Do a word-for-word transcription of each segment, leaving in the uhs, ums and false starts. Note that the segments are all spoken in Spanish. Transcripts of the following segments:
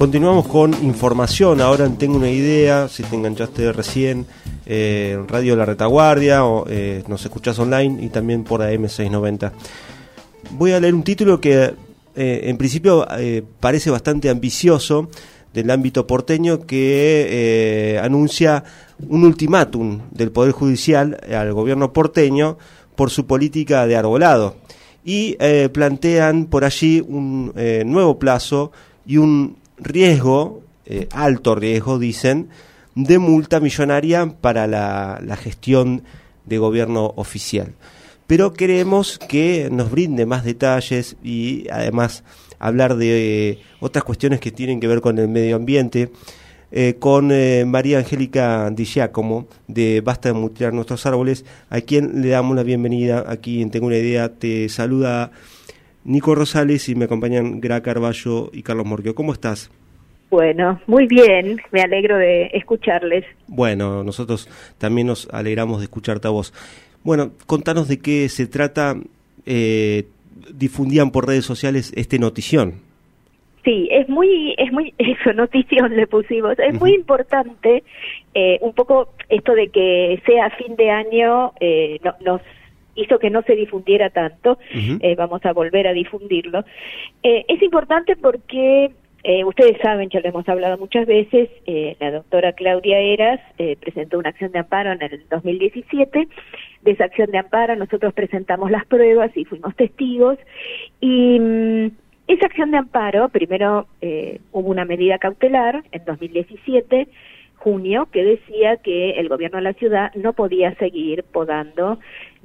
Continuamos con información. Ahora Tengo una Idea, si te enganchaste recién, eh, Radio La Retaguardia, o eh, nos escuchás online y también por A M seiscientos noventa. Voy a leer un título que eh, en principio eh, parece bastante ambicioso, del ámbito porteño, que eh, anuncia un ultimátum del Poder Judicial al gobierno porteño por su política de arbolado. Y eh, plantean por allí un eh, nuevo plazo y un riesgo, eh, alto riesgo, dicen, de multa millonaria para la, la gestión de gobierno oficial. Pero queremos que nos brinde más detalles y además hablar de eh, otras cuestiones que tienen que ver con el medio ambiente, eh, con eh, María Angélica Di Giacomo, de Basta de Mutilar Nuestros Árboles, a quien le damos la bienvenida aquí en Tengo una Idea. Te saluda Nico Rosales y me acompañan Gra Carballo y Carlos Morquio. ¿Cómo estás? Bueno, muy bien, me alegro de escucharles. Bueno, nosotros también nos alegramos de escucharte a vos. Bueno, contanos de qué se trata. Eh, difundían por redes sociales este notición. Sí, es muy, es muy, eso, notición le pusimos, es uh-huh. muy importante, eh, un poco esto de que sea fin de año, eh, no, nos hizo que no se difundiera tanto, uh-huh. eh, vamos a volver a difundirlo. Eh, es importante porque, eh, ustedes saben, ya lo hemos hablado muchas veces, eh, la doctora Claudia Heras eh, presentó una acción de amparo en el dos mil diecisiete. De esa acción de amparo nosotros presentamos las pruebas y fuimos testigos, y mmm, esa acción de amparo, primero eh, hubo una medida cautelar en dos mil diecisiete, junio, que decía que el gobierno de la ciudad no podía seguir podando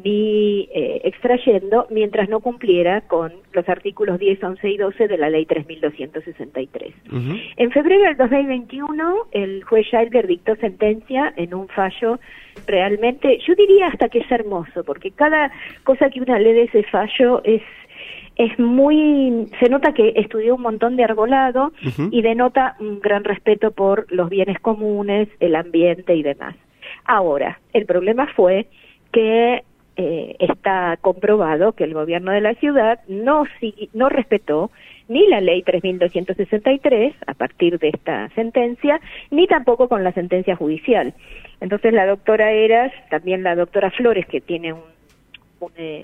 ni eh, extrayendo mientras no cumpliera con los artículos diez, once y doce de la ley tres mil doscientos sesenta y tres. Uh-huh. En febrero del dos mil veintiuno, el juez Jailger dictó sentencia en un fallo realmente, yo diría hasta que es hermoso, porque cada cosa que una lee de ese fallo es es muy, se nota que estudió un montón de arbolado uh-huh. y denota un gran respeto por los bienes comunes, el ambiente y demás. Ahora, el problema fue que eh, está comprobado que el gobierno de la ciudad no, no respetó ni la ley tres mil doscientos sesenta y tres a partir de esta sentencia, ni tampoco con la sentencia judicial. Entonces la doctora Heras, también la doctora Flores, que tiene un, un eh,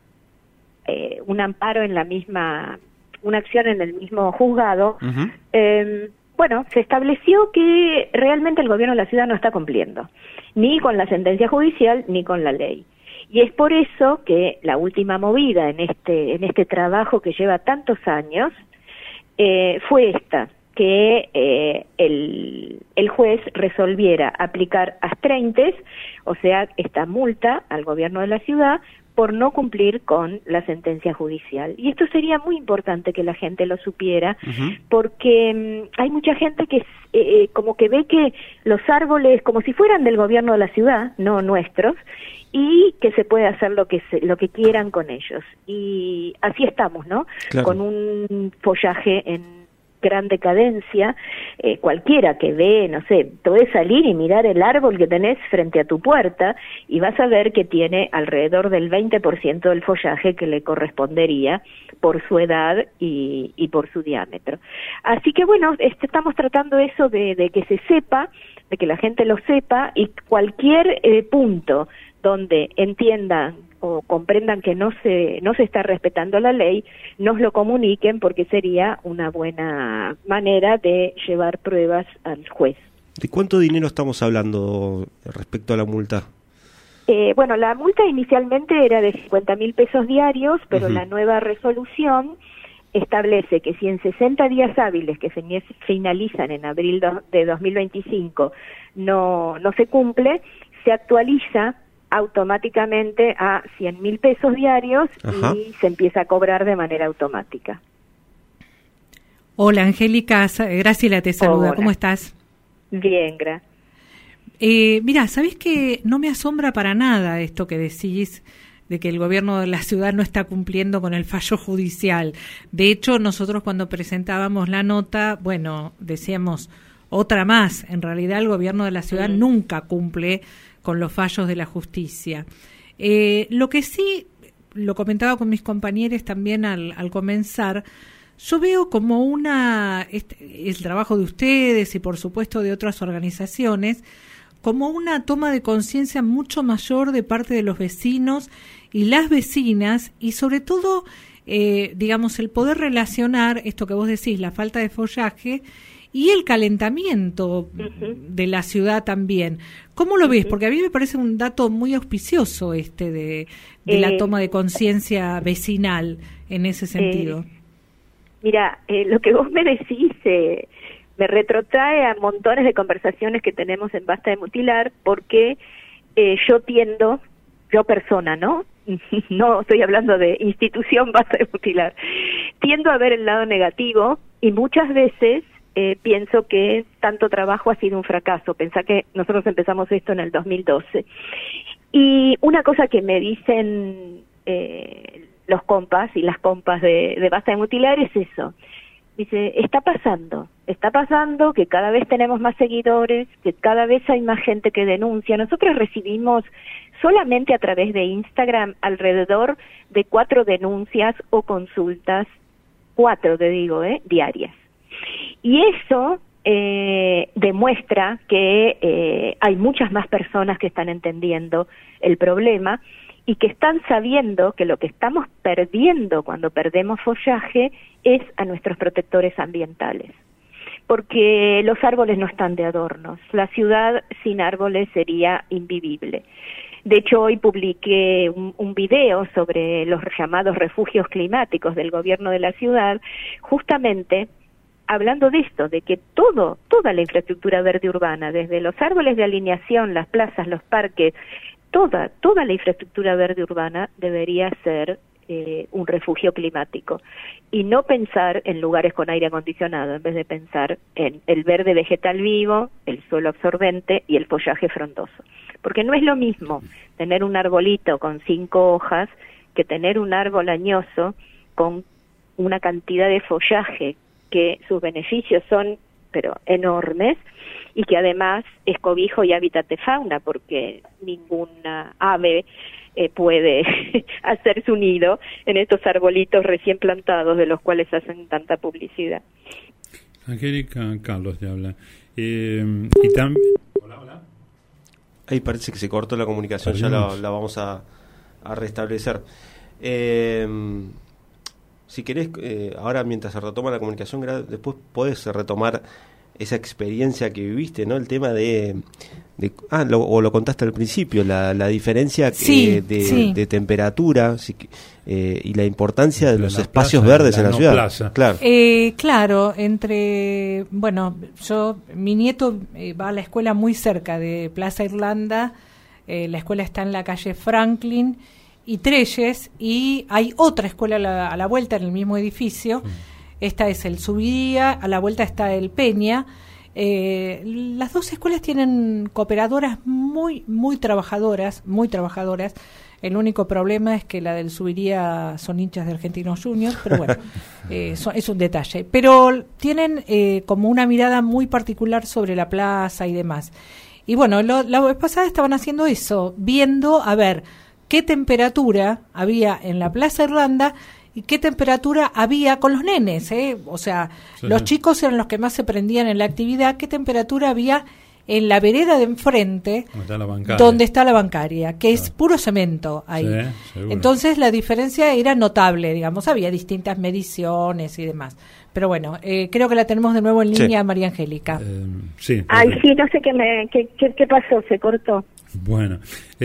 Eh, un amparo en la misma, una acción en el mismo juzgado, uh-huh. eh, bueno, se estableció que realmente el gobierno de la ciudad no está cumpliendo, ni con la sentencia judicial, ni con la ley. Y es por eso que la última movida en este, en este trabajo que lleva tantos años, eh, fue esta, que eh, el, el juez resolviera aplicar astreintes, o sea, esta multa al gobierno de la ciudad, por no cumplir con la sentencia judicial. Y esto sería muy importante que la gente lo supiera, uh-huh. porque um, hay mucha gente que eh, como que ve que los árboles, como si fueran del gobierno de la ciudad, no nuestros, y que se puede hacer lo que se, lo que quieran con ellos. Y así estamos, ¿no? Claro. Con un follaje en gran decadencia, eh, cualquiera que ve, no sé, podés salir y mirar el árbol que tenés frente a tu puerta y vas a ver que tiene alrededor del veinte por ciento del follaje que le correspondería por su edad y, y por su diámetro. Así que bueno, este, estamos tratando eso de, de que se sepa, de que la gente lo sepa, y cualquier eh, punto donde entiendan o comprendan que no se no se está respetando la ley, nos lo comuniquen, porque sería una buena manera de llevar pruebas al juez. ¿De cuánto dinero estamos hablando respecto a la multa? Eh, bueno, la multa inicialmente era de cincuenta mil pesos diarios, pero uh-huh. la nueva resolución establece que si en sesenta días hábiles que finalizan en abril de dos mil veinticinco no, no se cumple, se actualiza automáticamente a cien mil pesos diarios. Ajá. Y se empieza a cobrar de manera automática. Hola, Angélica, Graciela te saluda. Hola. ¿Cómo estás? Bien, Gra. Eh, mira, ¿sabés que no me asombra para nada esto que decís de que el gobierno de la ciudad no está cumpliendo con el fallo judicial? De hecho, nosotros cuando presentábamos la nota, bueno, decíamos otra más. En realidad, el gobierno de la ciudad mm. nunca cumple con los fallos de la justicia. Eh, lo que sí, lo comentaba con mis compañeros también al, al comenzar, yo veo como una, este, el trabajo de ustedes y por supuesto de otras organizaciones, como una toma de conciencia mucho mayor de parte de los vecinos y las vecinas, y sobre todo, eh, digamos, el poder relacionar esto que vos decís, la falta de follaje y el calentamiento uh-huh. de la ciudad también. ¿Cómo lo uh-huh. ves? Porque a mí me parece un dato muy auspicioso este de, de eh, la toma de conciencia vecinal en ese sentido. Eh, mira, eh, lo que vos me decís eh, me retrotrae a montones de conversaciones que tenemos en Basta de Mutilar, porque eh, yo tiendo, yo persona, ¿no? No estoy hablando de institución Basta de Mutilar, tiendo a ver el lado negativo y muchas veces Eh, pienso que tanto trabajo ha sido un fracaso. Pensá que nosotros empezamos esto en el dos mil doce. Y una cosa que me dicen eh, los compas y las compas de, de Basta de Mutilar es eso. Dice, está pasando, está pasando que cada vez tenemos más seguidores, que cada vez hay más gente que denuncia. Nosotros recibimos solamente a través de Instagram alrededor de cuatro denuncias o consultas, cuatro te digo, eh, diarias. Y eso eh, demuestra que eh, hay muchas más personas que están entendiendo el problema y que están sabiendo que lo que estamos perdiendo cuando perdemos follaje es a nuestros protectores ambientales. Porque los árboles no están de adornos. La ciudad sin árboles sería invivible. De hecho, hoy publiqué un, un video sobre los llamados refugios climáticos del gobierno de la ciudad, justamente hablando de esto, de que todo, toda la infraestructura verde urbana, desde los árboles de alineación, las plazas, los parques, toda, toda la infraestructura verde urbana debería ser eh, un refugio climático. Y no pensar en lugares con aire acondicionado, en vez de pensar en el verde vegetal vivo, el suelo absorbente y el follaje frondoso. Porque no es lo mismo tener un arbolito con cinco hojas que tener un árbol añoso con una cantidad de follaje que sus beneficios son, pero enormes, y que además es cobijo y hábitat de fauna, porque ninguna ave eh, puede hacer su nido en estos arbolitos recién plantados de los cuales hacen tanta publicidad. Angélica, Carlos te habla. Eh, y también... Hola, hola. Ahí parece que se cortó la comunicación, ya la, la vamos a, a restablecer. Eh... Si querés, eh, ahora mientras se retoma la comunicación, después podés retomar esa experiencia que viviste, ¿no? El tema de... de ah, lo, o lo contaste al principio, la, la diferencia que, sí, de, sí. de temperatura sí, eh, y la importancia de, de los espacios plaza, verdes la en la no ciudad. Plaza. Claro. Eh, claro, entre... Bueno, yo, mi nieto eh, va a la escuela muy cerca de Plaza Irlanda, eh, la escuela está en la calle Franklin y Trelles, y hay otra escuela a la, a la vuelta en el mismo edificio. Sí. Esta es el Subiría, a la vuelta está el Peña. Eh, las dos escuelas tienen cooperadoras muy, muy trabajadoras, muy trabajadoras. El único problema es que la del Subiría son hinchas de Argentinos Juniors, pero bueno, eh, son, es un detalle. Pero tienen eh, como una mirada muy particular sobre la plaza y demás. Y bueno, lo, la vez pasada estaban haciendo eso, viendo, a ver, qué temperatura había en la Plaza Irlanda y qué temperatura había con los nenes, ¿eh? O sea, sí, los chicos eran los que más se prendían en la actividad, qué temperatura había en la vereda de enfrente, está la bancaria. donde está la bancaria, que es puro cemento ahí. Sí, entonces la diferencia era notable, digamos, había distintas mediciones y demás. Pero bueno, eh, creo que la tenemos de nuevo en línea, sí. María Angélica. Eh, sí. Ay, sí, no sé qué, me, qué, qué, qué pasó, se cortó. Bueno,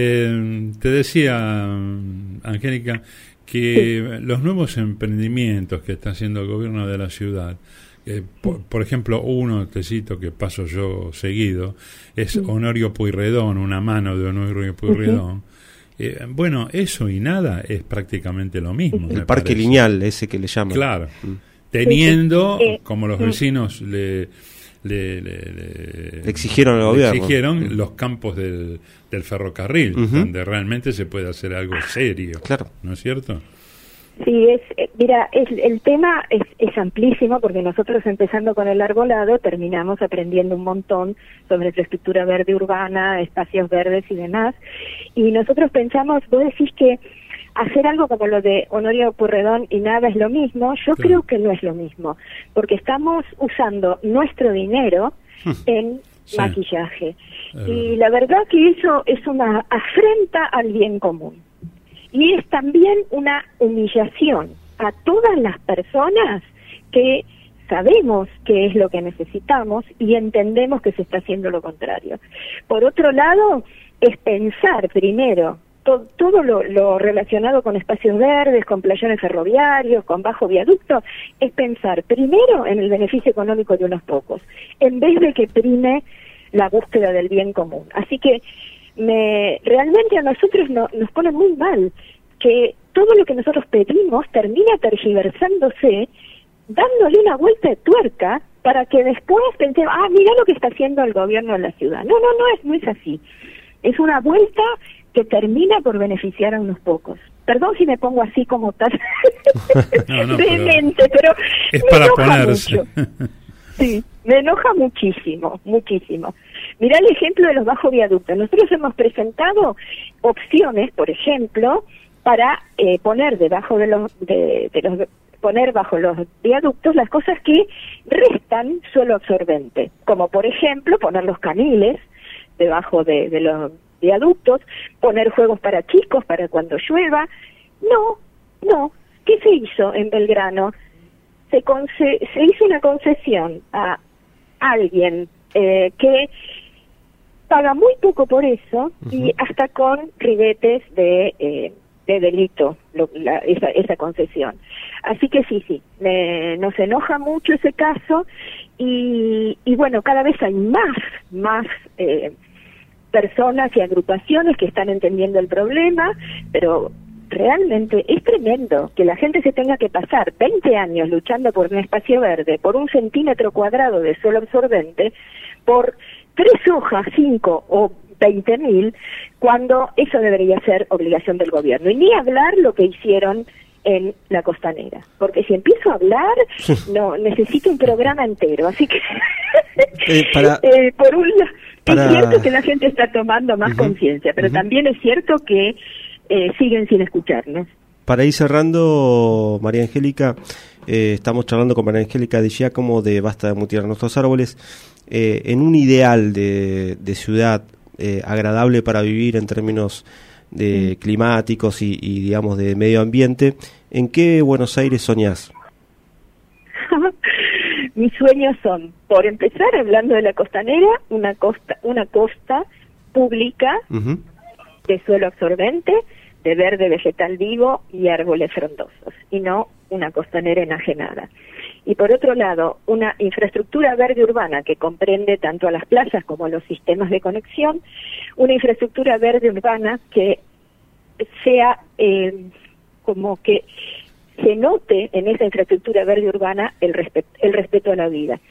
eh, te decía, Angélica, que sí. los nuevos emprendimientos que está haciendo el gobierno de la ciudad, eh, por, por ejemplo, uno, te cito, que paso yo seguido, es sí. Honorio Pueyrredón, una mano de Honorio Pueyrredón. Uh-huh. Eh, bueno, eso y nada es prácticamente lo mismo. El parque parece. lineal, ese que le llaman. Claro, uh-huh. teniendo, uh-huh. como los vecinos le... Le, le, le, le exigieron al le gobierno exigieron uh-huh. los campos del, del ferrocarril, uh-huh. donde realmente se puede hacer algo serio, claro. ¿no es cierto? Sí, es, eh, mira, es, el tema es, es amplísimo, porque nosotros, empezando con el arbolado, terminamos aprendiendo un montón sobre infraestructura verde urbana, espacios verdes y demás, y nosotros pensamos, vos decís que hacer algo como lo de Honorio Pueyrredón y nada es lo mismo, yo sí. creo que no es lo mismo, porque estamos usando nuestro dinero en sí. maquillaje. Uh. Y la verdad que eso es una afrenta al bien común. Y es también una humillación a todas las personas que sabemos qué es lo que necesitamos y entendemos que se está haciendo lo contrario. Por otro lado, es pensar primero to, todo lo, lo relacionado con espacios verdes, con playones ferroviarios, con bajo viaducto, es pensar primero en el beneficio económico de unos pocos, en vez de que prime la búsqueda del bien común. Así que me realmente a nosotros no, nos pone muy mal que todo lo que nosotros pedimos termina tergiversándose, dándole una vuelta de tuerca para que después pensemos, ah, mira lo que está haciendo el gobierno de la ciudad. No, no, no es, no es así. Es una vuelta que termina por beneficiar a unos pocos. Perdón si me pongo así como tan no, no, vehemente, pero, pero es me para enoja ponerse. mucho. Sí, me enoja muchísimo, muchísimo. Mirá el ejemplo de los bajos viaductos. Nosotros hemos presentado opciones, por ejemplo, para eh, poner debajo de los, de, de los poner bajo los viaductos las cosas que restan suelo absorbente, como por ejemplo poner los caniles debajo de, de los viaductos, poner juegos para chicos para cuando llueva. No, no. ¿Qué se hizo en Belgrano? Se, conce se hizo una concesión a alguien eh, que paga muy poco por eso, uh-huh. y hasta con ribetes de... Eh, de delito lo, la, esa, esa concesión. Así que sí, sí, me, nos enoja mucho ese caso y, y bueno, cada vez hay más, más eh, personas y agrupaciones que están entendiendo el problema, pero realmente es tremendo que la gente se tenga que pasar veinte años luchando por un espacio verde, por un centímetro cuadrado de suelo absorbente, por tres hojas, cinco o veinte mil, cuando eso debería ser obligación del gobierno. Y ni hablar lo que hicieron en la Costanera, porque si empiezo a hablar, no necesito un programa entero. Así que, eh, para, eh, por un lado, para... es cierto que la gente está tomando más uh-huh, conciencia, pero uh-huh. también es cierto que eh, siguen sin escucharnos. Para ir cerrando, María Angélica, eh, estamos charlando con María Angélica de Giacomo de Basta de Mutilar Nuestros Árboles. Eh, en un ideal de, de ciudad eh, agradable para vivir en términos de mm. climáticos y, y, digamos, de medio ambiente, ¿en qué Buenos Aires soñás? Mis sueños son, por empezar, hablando de la Costanera, una costa, una costa pública uh-huh. de suelo absorbente, de verde vegetal vivo y árboles frondosos, y no una costanera enajenada. Y por otro lado, una infraestructura verde urbana que comprende tanto a las plazas como a los sistemas de conexión, una infraestructura verde urbana que sea eh, como que se note en esa infraestructura verde urbana el, respe el respeto a la vida.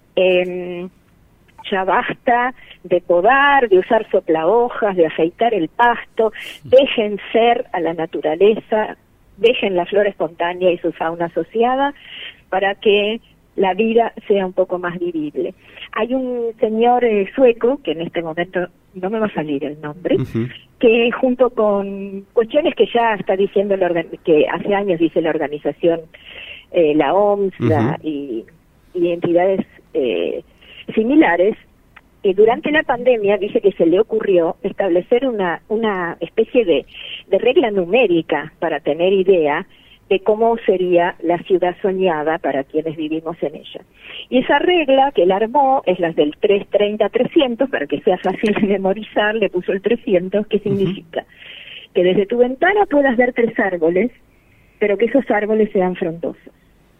Eh, ya basta de podar, de usar soplahojas, de afeitar el pasto, dejen ser a la naturaleza, dejen la flora espontánea y su fauna asociada para que la vida sea un poco más vivible. Hay un señor eh, sueco, que en este momento no me va a salir el nombre, uh-huh. que junto con cuestiones que ya está diciendo, la que hace años dice la organización, eh, la O M S uh-huh. la, y, y entidades eh, similares, que durante la pandemia dice que se le ocurrió establecer una, una especie de, de regla numérica para tener idea de cómo sería la ciudad soñada para quienes vivimos en ella. Y esa regla que él armó es la del trescientos treinta trescientos, para que sea fácil de memorizar, le puso el trescientos, que significa uh-huh. que desde tu ventana puedas ver tres árboles, pero que esos árboles sean frondosos.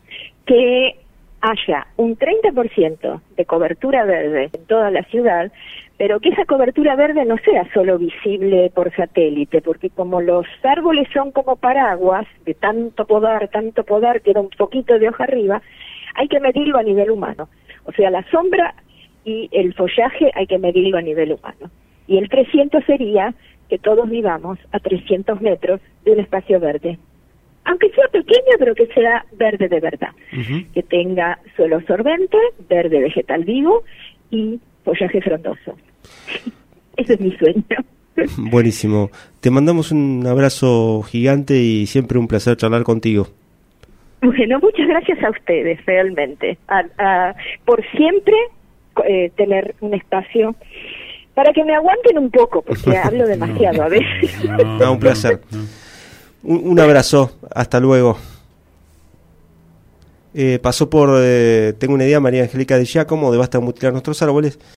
Que haya un treinta por ciento de cobertura verde en toda la ciudad, pero que esa cobertura verde no sea solo visible por satélite, porque como los árboles son como paraguas, de tanto podar, tanto podar, queda un poquito de hoja arriba, hay que medirlo a nivel humano. O sea, la sombra y el follaje hay que medirlo a nivel humano. Y el trescientos sería que todos vivamos a trescientos metros de un espacio verde. Aunque sea pequeño, pero que sea verde de verdad. Uh-huh. Que tenga suelo absorbente, verde vegetal vivo y follaje frondoso. Ese es mi sueño. Buenísimo. Te mandamos un abrazo gigante y siempre un placer charlar contigo. Bueno, muchas gracias a ustedes, realmente, a, a, por siempre eh, tener un espacio para que me aguanten un poco, porque hablo demasiado no, a veces. No, no, un placer. No. Un, un abrazo, hasta luego. Eh, pasó por, eh, tengo una idea, María Angélica de Giacomo, de Basta de Mutilar Nuestros Árboles.